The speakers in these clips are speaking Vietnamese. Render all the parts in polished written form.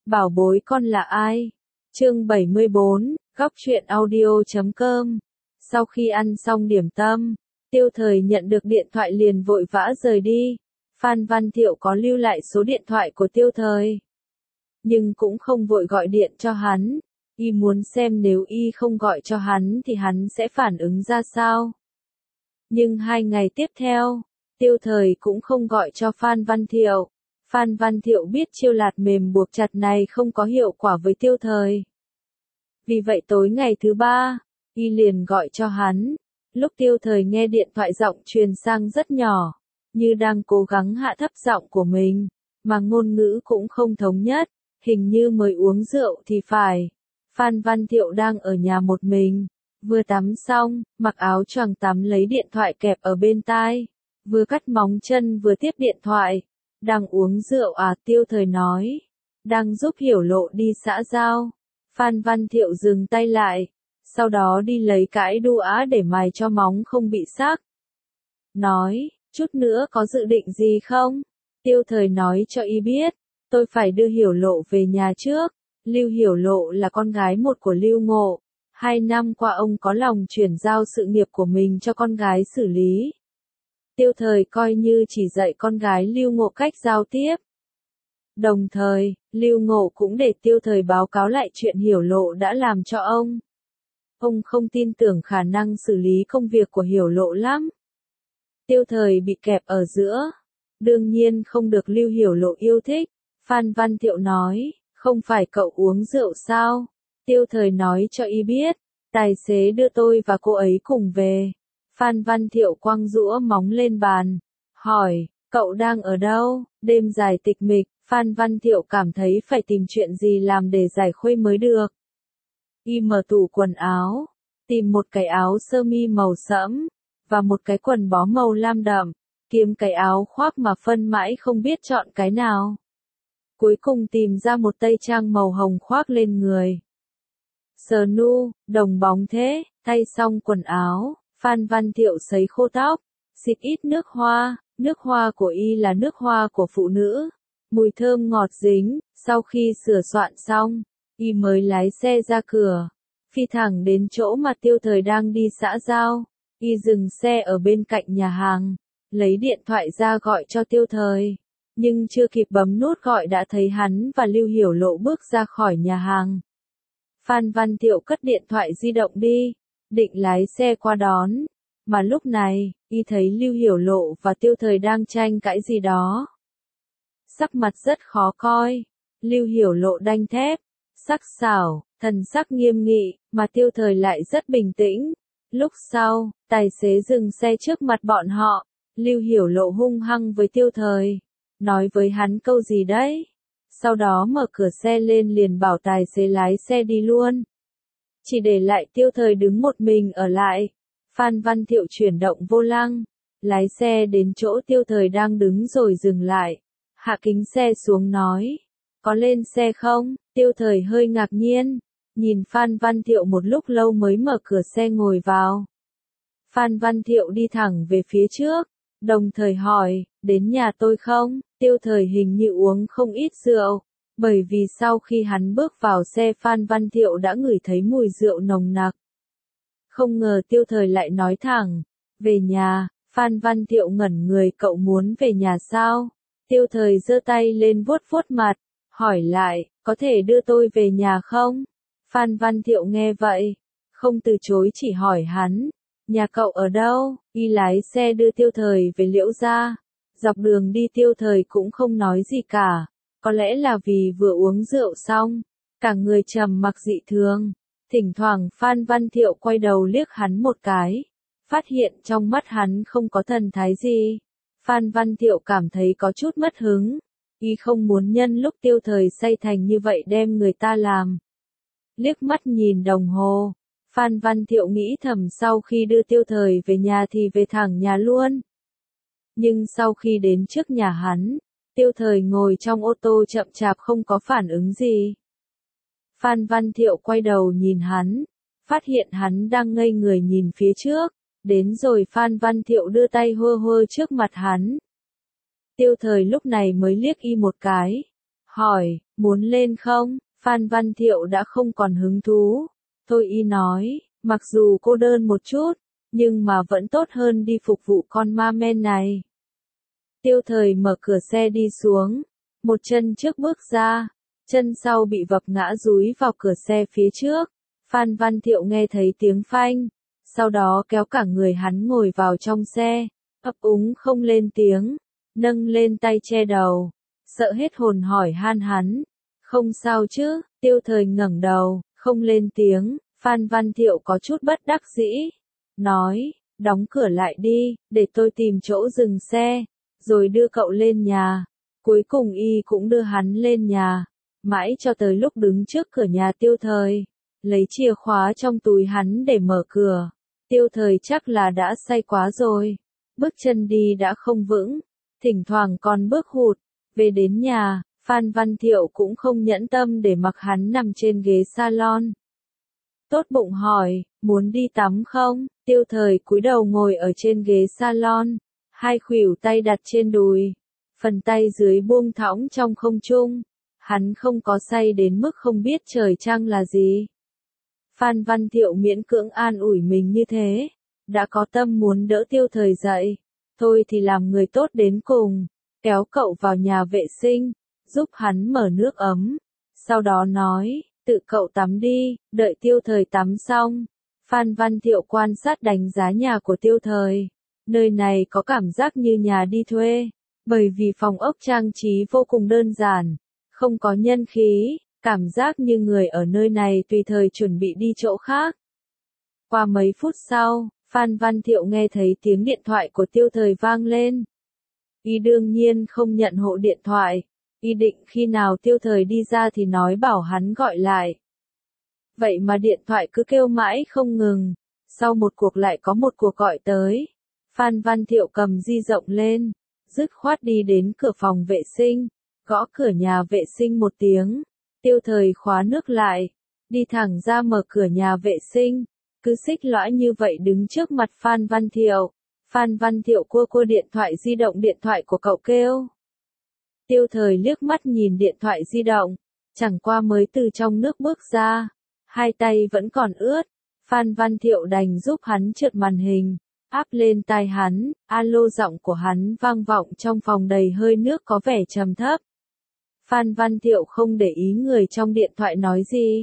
Bảo bối con là ai? Chương 74, góc truyện audio.com. Sau khi ăn xong điểm tâm, Tiêu Thời nhận được điện thoại liền vội vã rời đi. Phan Văn Thiệu có lưu lại số điện thoại của Tiêu Thời, nhưng cũng không vội gọi điện cho hắn. Y muốn xem nếu y không gọi cho hắn thì hắn sẽ phản ứng ra sao. Nhưng 2 ngày tiếp theo, Tiêu Thời cũng không gọi cho Phan Văn Thiệu. Phan Văn Thiệu biết chiêu lạt mềm buộc chặt này không có hiệu quả với Tiêu Thời. Vì vậy tối ngày thứ 3, y liền gọi cho hắn. Lúc Tiêu Thời nghe điện thoại giọng truyền sang rất nhỏ, như đang cố gắng hạ thấp giọng của mình, mà ngôn ngữ cũng không thống nhất, hình như mới uống rượu thì phải. Phan Văn Thiệu đang ở nhà một mình, vừa tắm xong, mặc áo choàng tắm lấy điện thoại kẹp ở bên tai, vừa cắt móng chân vừa tiếp điện thoại. Đang uống rượu à? Tiêu Thời nói. Đang giúp Hiểu Lộ đi xã giao. Phan Văn Thiệu dừng tay lại, sau đó đi lấy cái đũa để mài cho móng không bị xác. Nói, chút nữa có dự định gì không? Tiêu Thời nói cho y biết, tôi phải đưa Hiểu Lộ về nhà trước. Lưu Hiểu Lộ là con gái một của Lưu Ngộ. 2 năm qua ông có lòng chuyển giao sự nghiệp của mình cho con gái xử lý. Tiêu Thời coi như chỉ dạy con gái Lưu Ngộ cách giao tiếp. Đồng thời, Lưu Ngộ cũng để Tiêu Thời báo cáo lại chuyện Hiểu Lộ đã làm cho ông. Ông không tin tưởng khả năng xử lý công việc của Hiểu Lộ lắm. Tiêu Thời bị kẹp ở giữa. Đương nhiên không được Lưu Hiểu Lộ yêu thích. Phan Văn Thiệu nói, không phải cậu uống rượu sao? Tiêu Thời nói cho y biết, tài xế đưa tôi và cô ấy cùng về. Phan Văn Thiệu quăng giũa móng lên bàn, hỏi, cậu đang ở đâu? Đêm dài tịch mịch, Phan Văn Thiệu cảm thấy phải tìm chuyện gì làm để giải khuây mới được. Y mở tủ quần áo, tìm một cái áo sơ mi màu sẫm, và một cái quần bó màu lam đậm, kiếm cái áo khoác mà phân mãi không biết chọn cái nào. Cuối cùng tìm ra một tây trang màu hồng khoác lên người. Sờ nu, đồng bóng thế, thay xong quần áo, Phan Văn Thiệu sấy khô tóc, xịt ít nước hoa của y là nước hoa của phụ nữ, mùi thơm ngọt dính. Sau khi sửa soạn xong, y mới lái xe ra cửa, phi thẳng đến chỗ mà Tiêu Thời đang đi xã giao. Y dừng xe ở bên cạnh nhà hàng, lấy điện thoại ra gọi cho Tiêu Thời, nhưng chưa kịp bấm nút gọi đã thấy hắn và Lưu Hiểu Lộ bước ra khỏi nhà hàng. Phan Văn Thiệu cất điện thoại di động đi, định lái xe qua đón, mà lúc này, y thấy Lưu Hiểu Lộ và Tiêu Thời đang tranh cãi gì đó. Sắc mặt rất khó coi, Lưu Hiểu Lộ đanh thép, sắc sảo, thần sắc nghiêm nghị, mà Tiêu Thời lại rất bình tĩnh. Lúc sau, tài xế dừng xe trước mặt bọn họ, Lưu Hiểu Lộ hung hăng với Tiêu Thời, nói với hắn câu gì đấy. Sau đó mở cửa xe lên liền bảo tài xế lái xe đi luôn. Chỉ để lại Tiêu Thời đứng một mình ở lại. Phan Văn Thiệu chuyển động vô lăng, lái xe đến chỗ Tiêu Thời đang đứng rồi dừng lại. Hạ kính xe xuống nói, có lên xe không? Tiêu Thời hơi ngạc nhiên, nhìn Phan Văn Thiệu một lúc lâu mới mở cửa xe ngồi vào. Phan Văn Thiệu đi thẳng về phía trước, đồng thời hỏi, đến nhà tôi không? Tiêu Thời hình như uống không ít rượu, bởi vì sau khi hắn bước vào xe Phan Văn Thiệu đã ngửi thấy mùi rượu nồng nặc. Không ngờ Tiêu Thời lại nói thẳng, về nhà. Phan Văn Thiệu ngẩn người, cậu muốn về nhà sao? Tiêu Thời giơ tay lên vuốt vuốt mặt, hỏi lại, có thể đưa tôi về nhà không? Phan Văn Thiệu nghe vậy, không từ chối chỉ hỏi hắn, nhà cậu ở đâu? Y lái xe đưa Tiêu Thời về Liễu gia. Dọc đường đi Tiêu Thời cũng không nói gì cả, có lẽ là vì vừa uống rượu xong, cả người trầm mặc dị thường. Thỉnh thoảng Phan Văn Thiệu quay đầu liếc hắn một cái, phát hiện trong mắt hắn không có thần thái gì. Phan Văn Thiệu cảm thấy có chút mất hứng, y không muốn nhân lúc Tiêu Thời say thành như vậy đem người ta làm. Liếc mắt nhìn đồng hồ, Phan Văn Thiệu nghĩ thầm sau khi đưa Tiêu Thời về nhà thì về thẳng nhà luôn. Nhưng sau khi đến trước nhà hắn, Tiêu Thời ngồi trong ô tô chậm chạp không có phản ứng gì. Phan Văn Thiệu quay đầu nhìn hắn, phát hiện hắn đang ngây người nhìn phía trước, đến rồi Phan Văn Thiệu đưa tay hơ hơ trước mặt hắn. Tiêu Thời lúc này mới liếc y một cái, hỏi, Muốn lên không? Phan Văn Thiệu đã không còn hứng thú. Thôi y nói, mặc dù cô đơn một chút, nhưng mà vẫn tốt hơn đi phục vụ con ma men này. Tiêu Thời mở cửa xe đi xuống, một chân trước bước ra, chân sau bị vấp ngã dúi vào cửa xe phía trước. Phan Văn Thiệu nghe thấy tiếng phanh, sau đó kéo cả người hắn ngồi vào trong xe, ấp úng không lên tiếng, nâng lên tay che đầu, sợ hết hồn hỏi han hắn. Không sao chứ? Tiêu Thời ngẩng đầu, không lên tiếng. Phan Văn Thiệu có chút bất đắc dĩ, nói, đóng cửa lại đi, để tôi tìm chỗ dừng xe, rồi đưa cậu lên nhà. Cuối cùng y cũng đưa hắn lên nhà, mãi cho tới lúc đứng trước cửa nhà Tiêu Thời, lấy chìa khóa trong túi hắn để mở cửa. Tiêu Thời chắc là đã say quá rồi, bước chân đi đã không vững, thỉnh thoảng còn bước hụt. Về đến nhà, Phan Văn Thiệu cũng không nhẫn tâm để mặc hắn nằm trên ghế salon. Tốt bụng hỏi, muốn đi tắm không? Tiêu Thời cúi đầu ngồi ở trên ghế salon, hai khuỷu tay đặt trên đùi, phần tay dưới buông thõng trong không trung. Hắn không có say đến mức không biết trời trăng là gì. Phan Văn Thiệu miễn cưỡng an ủi mình như thế, đã có tâm muốn đỡ Tiêu Thời dậy. Thôi thì làm người tốt đến cùng, kéo cậu vào nhà vệ sinh, giúp hắn mở nước ấm. Sau đó nói, tự cậu tắm đi, đợi Tiêu Thời tắm xong. Phan Văn Thiệu quan sát đánh giá nhà của Tiêu Thời. Nơi này có cảm giác như nhà đi thuê, bởi vì phòng ốc trang trí vô cùng đơn giản, không có nhân khí, cảm giác như người ở nơi này tùy thời chuẩn bị đi chỗ khác. Qua mấy phút sau, Phan Văn Thiệu nghe thấy tiếng điện thoại của Tiêu Thời vang lên. Y đương nhiên không nhận hộ điện thoại, y định khi nào Tiêu Thời đi ra thì nói bảo hắn gọi lại. Vậy mà điện thoại cứ kêu mãi không ngừng, sau một cuộc lại có một cuộc gọi tới. Phan Văn Thiệu cầm di động lên, dứt khoát đi đến cửa phòng vệ sinh, gõ cửa nhà vệ sinh một tiếng. Tiêu Thời khóa nước lại, đi thẳng ra mở cửa nhà vệ sinh, cứ xích lõa như vậy đứng trước mặt Phan Văn Thiệu. Phan Văn Thiệu cua điện thoại di động, điện thoại của cậu kêu. Tiêu Thời liếc mắt nhìn điện thoại di động, chẳng qua mới từ trong nước bước ra, hai tay vẫn còn ướt. Phan Văn Thiệu đành giúp hắn trượt màn hình, áp lên tai hắn. Alo, giọng của hắn vang vọng trong phòng đầy hơi nước có vẻ trầm thấp. Phan Văn Thiệu không để ý người trong điện thoại nói gì,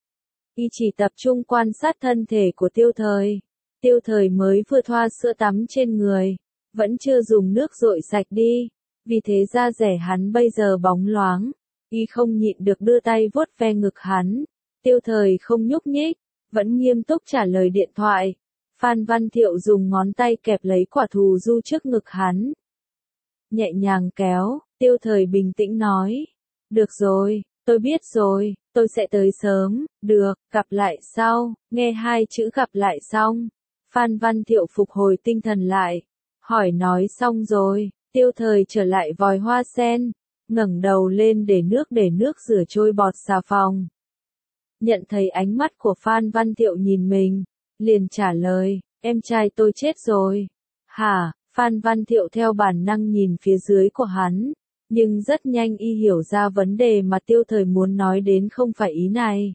y chỉ tập trung quan sát thân thể của Tiêu Thời. Tiêu Thời mới vừa thoa sữa tắm trên người, vẫn chưa dùng nước dội sạch đi, vì thế da dẻ hắn bây giờ bóng loáng. Y không nhịn được đưa tay vuốt ve ngực hắn. Tiêu Thời không nhúc nhích, vẫn nghiêm túc trả lời điện thoại. Phan Văn Thiệu dùng ngón tay kẹp lấy quả thù du trước ngực hắn, nhẹ nhàng kéo. Tiêu Thời bình tĩnh nói, được rồi, tôi biết rồi, tôi sẽ tới sớm. Được, gặp lại sau. Nghe hai chữ gặp lại xong, Phan Văn Thiệu phục hồi tinh thần lại, hỏi nói xong rồi. Tiêu Thời trở lại vòi hoa sen, ngẩng đầu lên để nước rửa trôi bọt xà phòng. Nhận thấy ánh mắt của Phan Văn Thiệu nhìn mình, liền trả lời, em trai tôi chết rồi. Hả? Phan Văn Thiệu theo bản năng nhìn phía dưới của hắn, nhưng rất nhanh y hiểu ra vấn đề mà Tiêu Thời muốn nói đến không phải ý này.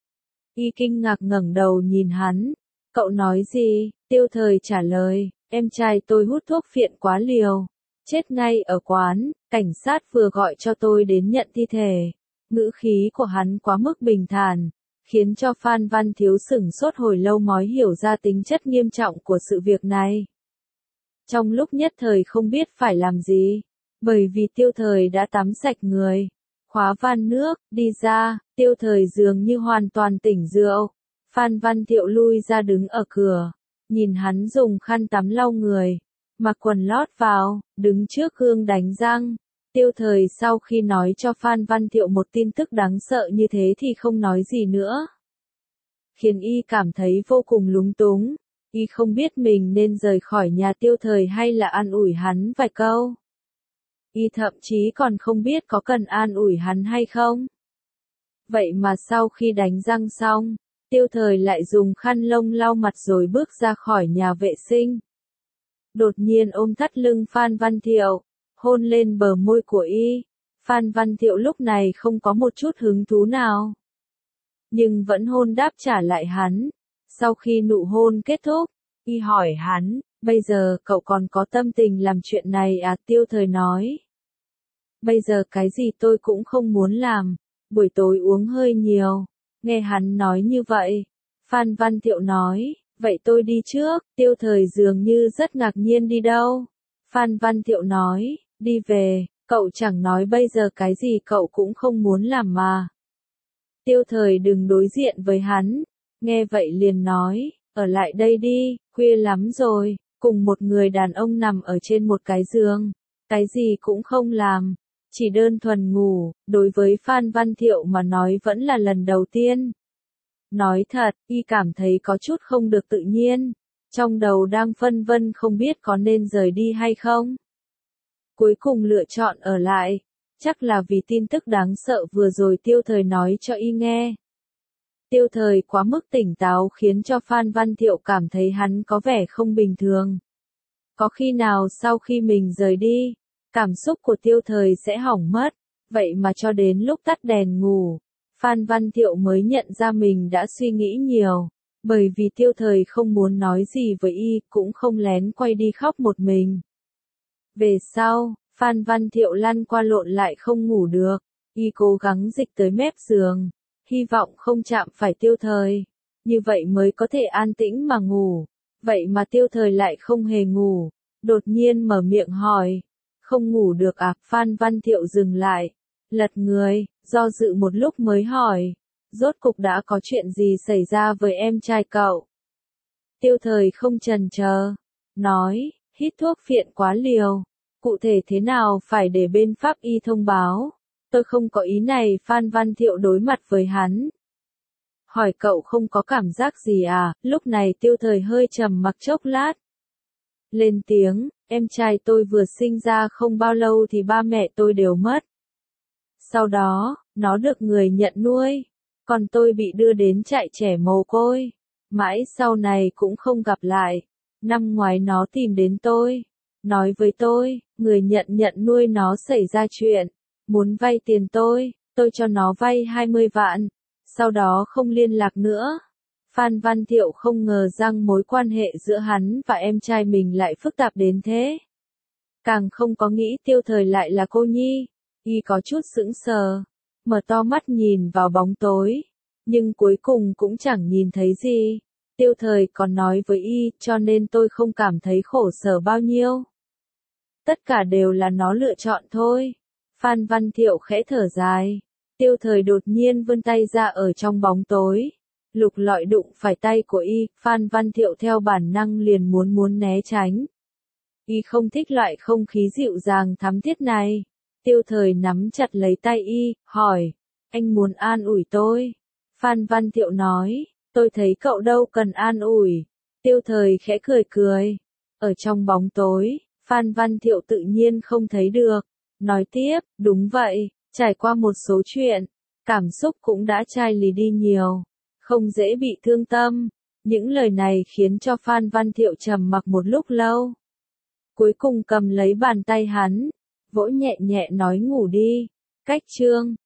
Y kinh ngạc ngẩng đầu nhìn hắn, cậu nói gì? Tiêu Thời trả lời, em trai tôi hút thuốc phiện quá liều, chết ngay ở quán, cảnh sát vừa gọi cho tôi đến nhận thi thể. Ngữ khí của hắn quá mức bình thản, khiến cho Phan Văn Thiếu sửng sốt hồi lâu mới hiểu ra tính chất nghiêm trọng của sự việc này. Trong lúc nhất thời không biết phải làm gì, bởi vì Tiêu Thời đã tắm sạch người, khóa van nước, đi ra. Tiêu Thời dường như hoàn toàn tỉnh rượu. Phan Văn Thiệu lui ra đứng ở cửa, nhìn hắn dùng khăn tắm lau người, mặc quần lót vào, đứng trước gương đánh răng. Tiêu Thời sau khi nói cho Phan Văn Thiệu một tin tức đáng sợ như thế thì không nói gì nữa, khiến y cảm thấy vô cùng lúng túng. Y không biết mình nên rời khỏi nhà Tiêu Thời hay là an ủi hắn vài câu. Y thậm chí còn không biết có cần an ủi hắn hay không. Vậy mà sau khi đánh răng xong, Tiêu Thời lại dùng khăn lông lau mặt rồi bước ra khỏi nhà vệ sinh. Đột nhiên ôm thắt lưng Phan Văn Thiệu, hôn lên bờ môi của y. Phan Văn Thiệu lúc này không có một chút hứng thú nào, nhưng vẫn hôn đáp trả lại hắn. Sau khi nụ hôn kết thúc, y hỏi hắn, bây giờ cậu còn có tâm tình làm chuyện này à? Tiêu Thời nói, bây giờ cái gì tôi cũng không muốn làm, buổi tối uống hơi nhiều. Nghe hắn nói như vậy, Phan Văn Thiệu nói, vậy tôi đi trước. Tiêu Thời dường như rất ngạc nhiên. Đi đâu? Phan Văn Thiệu nói, đi về, cậu chẳng nói bây giờ cái gì cậu cũng không muốn làm mà. Tiêu Thời đừng đối diện với hắn, nghe vậy liền nói, ở lại đây đi, khuya lắm rồi, cùng một người đàn ông nằm ở trên một cái giường, cái gì cũng không làm, chỉ đơn thuần ngủ, đối với Phan Văn Thiệu mà nói vẫn là lần đầu tiên. Nói thật, y cảm thấy có chút không được tự nhiên, trong đầu đang phân vân không biết có nên rời đi hay không. Cuối cùng lựa chọn ở lại, chắc là vì tin tức đáng sợ vừa rồi Tiêu Thời nói cho y nghe. Tiêu Thời quá mức tỉnh táo khiến cho Phan Văn Thiệu cảm thấy hắn có vẻ không bình thường. Có khi nào sau khi mình rời đi, cảm xúc của Tiêu Thời sẽ hỏng mất, vậy mà cho đến lúc tắt đèn ngủ, Phan Văn Thiệu mới nhận ra mình đã suy nghĩ nhiều, bởi vì Tiêu Thời không muốn nói gì với y, cũng không lén quay đi khóc một mình. Về sau, Phan Văn Thiệu lăn qua lộn lại không ngủ được, y cố gắng dịch tới mép giường, hy vọng không chạm phải Tiêu Thời, như vậy mới có thể an tĩnh mà ngủ. Vậy mà Tiêu Thời lại không hề ngủ, đột nhiên mở miệng hỏi, không ngủ được à? Phan Văn Thiệu dừng lại, lật người, do dự một lúc mới hỏi, rốt cục đã có chuyện gì xảy ra với em trai cậu? Tiêu Thời không chần chờ, nói, hít thuốc phiện quá liều, cụ thể thế nào phải để bên pháp y thông báo, tôi không có ý này. Phan Văn Thiệu đối mặt với hắn, hỏi cậu không có cảm giác gì à? Lúc này Tiêu Thời hơi trầm mặc chốc lát, lên tiếng, em trai tôi vừa sinh ra không bao lâu thì ba mẹ tôi đều mất. Sau đó, nó được người nhận nuôi, còn tôi bị đưa đến trại trẻ mồ côi, mãi sau này cũng không gặp lại. Năm ngoái nó tìm đến tôi, nói với tôi, người nhận nuôi nó xảy ra chuyện, muốn vay tiền tôi cho nó vay 20 vạn, sau đó không liên lạc nữa. Phan Văn Thiệu không ngờ rằng mối quan hệ giữa hắn và em trai mình lại phức tạp đến thế. Càng không có nghĩ Tiêu Thời lại là cô nhi, y có chút sững sờ, mở to mắt nhìn vào bóng tối, nhưng cuối cùng cũng chẳng nhìn thấy gì. Tiêu Thời còn nói với y, cho nên tôi không cảm thấy khổ sở bao nhiêu. Tất cả đều là nó lựa chọn thôi. Phan Văn Thiệu khẽ thở dài. Tiêu Thời đột nhiên vươn tay ra ở trong bóng tối, lục lọi đụng phải tay của y. Phan Văn Thiệu theo bản năng liền muốn né tránh. Y không thích loại không khí dịu dàng thắm thiết này. Tiêu Thời nắm chặt lấy tay y, hỏi, anh muốn an ủi tôi? Phan Văn Thiệu nói, tôi thấy cậu đâu cần an ủi. Tiêu Thời khẽ cười. Ở trong bóng tối, Phan Văn Thiệu tự nhiên không thấy được. Nói tiếp, đúng vậy, trải qua một số chuyện, cảm xúc cũng đã chai lì đi nhiều, không dễ bị thương tâm. Những lời này khiến cho Phan Văn Thiệu trầm mặc một lúc lâu. Cuối cùng cầm lấy bàn tay hắn, vỗ nhẹ nhẹ nói ngủ đi. Cách chương